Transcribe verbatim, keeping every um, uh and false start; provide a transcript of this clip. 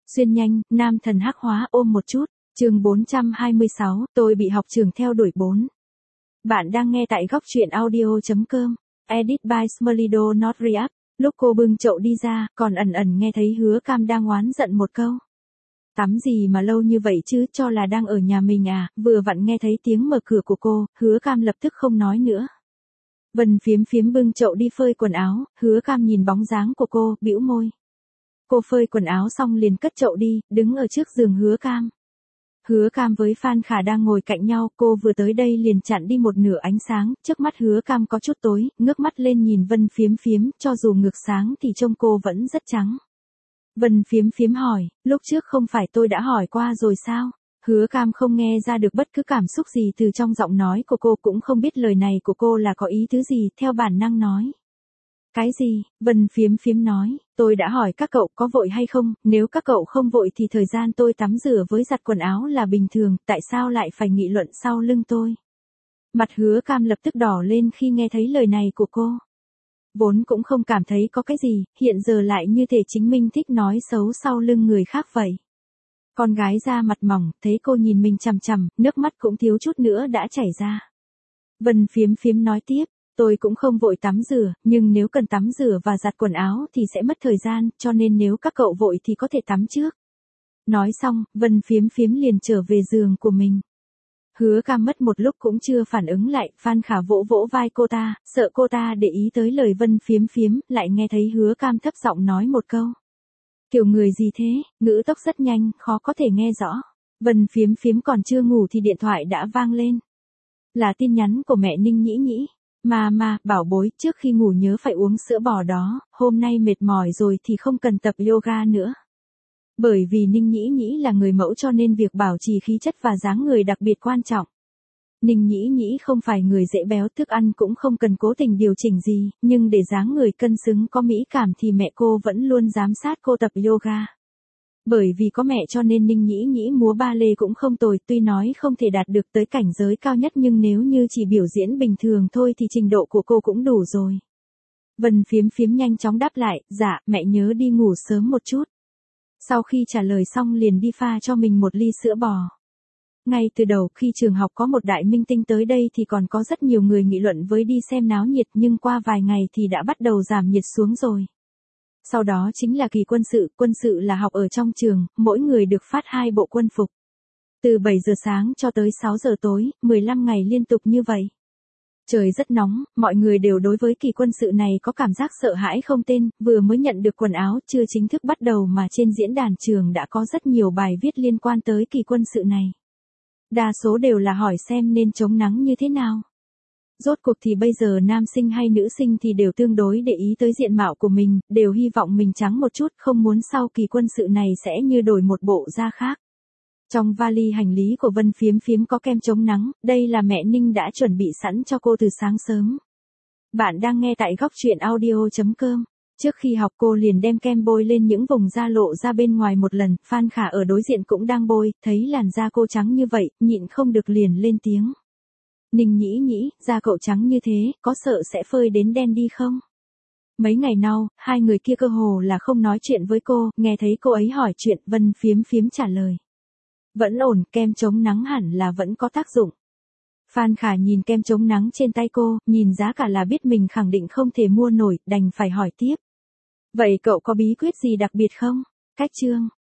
Xuyên nhanh, nam thần hắc hóa ôm một chút. Chương bốn trăm hai mươi sáu, tôi bị học trường theo đuổi bốn. Bạn đang nghe tại góc truyện audio chấm com. Edit by Smolido Not React. Lúc cô bưng chậu đi ra, còn ẩn ẩn nghe thấy Hứa Cam đang oán giận một câu. Tắm gì mà lâu như vậy chứ, cho là đang ở nhà mình à? Vừa vặn nghe thấy tiếng mở cửa của cô, Hứa Cam lập tức không nói nữa. Vân Phiếm Phiếm bưng chậu đi phơi quần áo, Hứa Cam nhìn bóng dáng của cô, bĩu môi. Cô phơi quần áo xong liền cất chậu đi, đứng ở trước giường Hứa Cam. Hứa Cam với Phan Khả đang ngồi cạnh nhau, cô vừa tới đây liền chặn đi một nửa ánh sáng, trước mắt Hứa Cam có chút tối, ngước mắt lên nhìn Vân Phiếm Phiếm, cho dù ngược sáng thì trông cô vẫn rất trắng. Vân Phiếm Phiếm hỏi, lúc trước không phải tôi đã hỏi qua rồi sao? Hứa Cam không nghe ra được bất cứ cảm xúc gì từ trong giọng nói của cô, cũng không biết lời này của cô là có ý tứ gì, theo bản năng nói. Cái gì? Vân Phiếm Phiếm nói, tôi đã hỏi các cậu có vội hay không, nếu các cậu không vội thì thời gian tôi tắm rửa với giặt quần áo là bình thường, tại sao lại phải nghị luận sau lưng tôi? Mặt Hứa Cam lập tức đỏ lên khi nghe thấy lời này của cô. Vốn cũng không cảm thấy có cái gì, hiện giờ lại như thể chính mình thích nói xấu sau lưng người khác vậy. Con gái da mặt mỏng, thấy cô nhìn mình chằm chằm, nước mắt cũng thiếu chút nữa đã chảy ra. Vân Phiếm Phiếm nói tiếp. Tôi cũng không vội tắm rửa, nhưng nếu cần tắm rửa và giặt quần áo thì sẽ mất thời gian, cho nên nếu các cậu vội thì có thể tắm trước. Nói xong, Vân Phiếm Phiếm liền trở về giường của mình. Hứa Cam mất một lúc cũng chưa phản ứng lại, Phan Khả vỗ vỗ vai cô ta, sợ cô ta để ý tới lời Vân Phiếm Phiếm, lại nghe thấy Hứa Cam thấp giọng nói một câu. Kiểu người gì thế, ngữ tốc rất nhanh, khó có thể nghe rõ. Vân Phiếm Phiếm còn chưa ngủ thì điện thoại đã vang lên. Là tin nhắn của mẹ Ninh Nhĩ Nhĩ. Mà mà, bảo bối, trước khi ngủ nhớ phải uống sữa bò đó, hôm nay mệt mỏi rồi thì không cần tập yoga nữa. Bởi vì Ninh Nhĩ Nhĩ là người mẫu cho nên việc bảo trì khí chất và dáng người đặc biệt quan trọng. Ninh Nhĩ Nhĩ không phải người dễ béo, thức ăn cũng không cần cố tình điều chỉnh gì, nhưng để dáng người cân xứng có mỹ cảm thì mẹ cô vẫn luôn giám sát cô tập yoga. Bởi vì có mẹ cho nên Ninh Nhĩ Nhĩ múa ba lê cũng không tồi, tuy nói không thể đạt được tới cảnh giới cao nhất nhưng nếu như chỉ biểu diễn bình thường thôi thì trình độ của cô cũng đủ rồi. Vân Phiếm Phiếm nhanh chóng đáp lại, dạ, mẹ nhớ đi ngủ sớm một chút. Sau khi trả lời xong liền đi pha cho mình một ly sữa bò. Ngay từ đầu khi trường học có một đại minh tinh tới đây thì còn có rất nhiều người nghị luận với đi xem náo nhiệt, nhưng qua vài ngày thì đã bắt đầu giảm nhiệt xuống rồi. Sau đó chính là kỳ quân sự, quân sự là học ở trong trường, mỗi người được phát hai bộ quân phục. Từ bảy giờ sáng cho tới sáu giờ tối, mười lăm ngày liên tục như vậy. Trời rất nóng, mọi người đều đối với kỳ quân sự này có cảm giác sợ hãi không tên, vừa mới nhận được quần áo chưa chính thức bắt đầu mà trên diễn đàn trường đã có rất nhiều bài viết liên quan tới kỳ quân sự này. Đa số đều là hỏi xem nên chống nắng như thế nào. Rốt cuộc thì bây giờ nam sinh hay nữ sinh thì đều tương đối để ý tới diện mạo của mình, đều hy vọng mình trắng một chút, không muốn sau kỳ quân sự này sẽ như đổi một bộ da khác. Trong vali hành lý của Vân Phiếm Phiếm có kem chống nắng, đây là mẹ Ninh đã chuẩn bị sẵn cho cô từ sáng sớm. Bạn đang nghe tại góc truyện audio chấm com. Trước khi học cô liền đem kem bôi lên những vùng da lộ ra bên ngoài một lần, Phan Khả ở đối diện cũng đang bôi, thấy làn da cô trắng như vậy, nhịn không được liền lên tiếng. Ninh Nhĩ Nhĩ, da cậu trắng như thế, có sợ sẽ phơi đến đen đi không? Mấy ngày sau, hai người kia cơ hồ là không nói chuyện với cô, nghe thấy cô ấy hỏi chuyện, Vân Phiếm Phiếm trả lời. Vẫn ổn, kem chống nắng hẳn là vẫn có tác dụng. Phan Khả nhìn kem chống nắng trên tay cô, nhìn giá cả là biết mình khẳng định không thể mua nổi, đành phải hỏi tiếp. Vậy cậu có bí quyết gì đặc biệt không? Cách chương.